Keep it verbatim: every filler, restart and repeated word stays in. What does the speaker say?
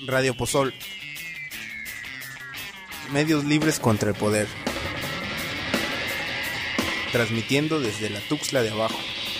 Radio Pozol. Medios libres contra el poder. Transmitiendo desde la Tuxtla de abajo.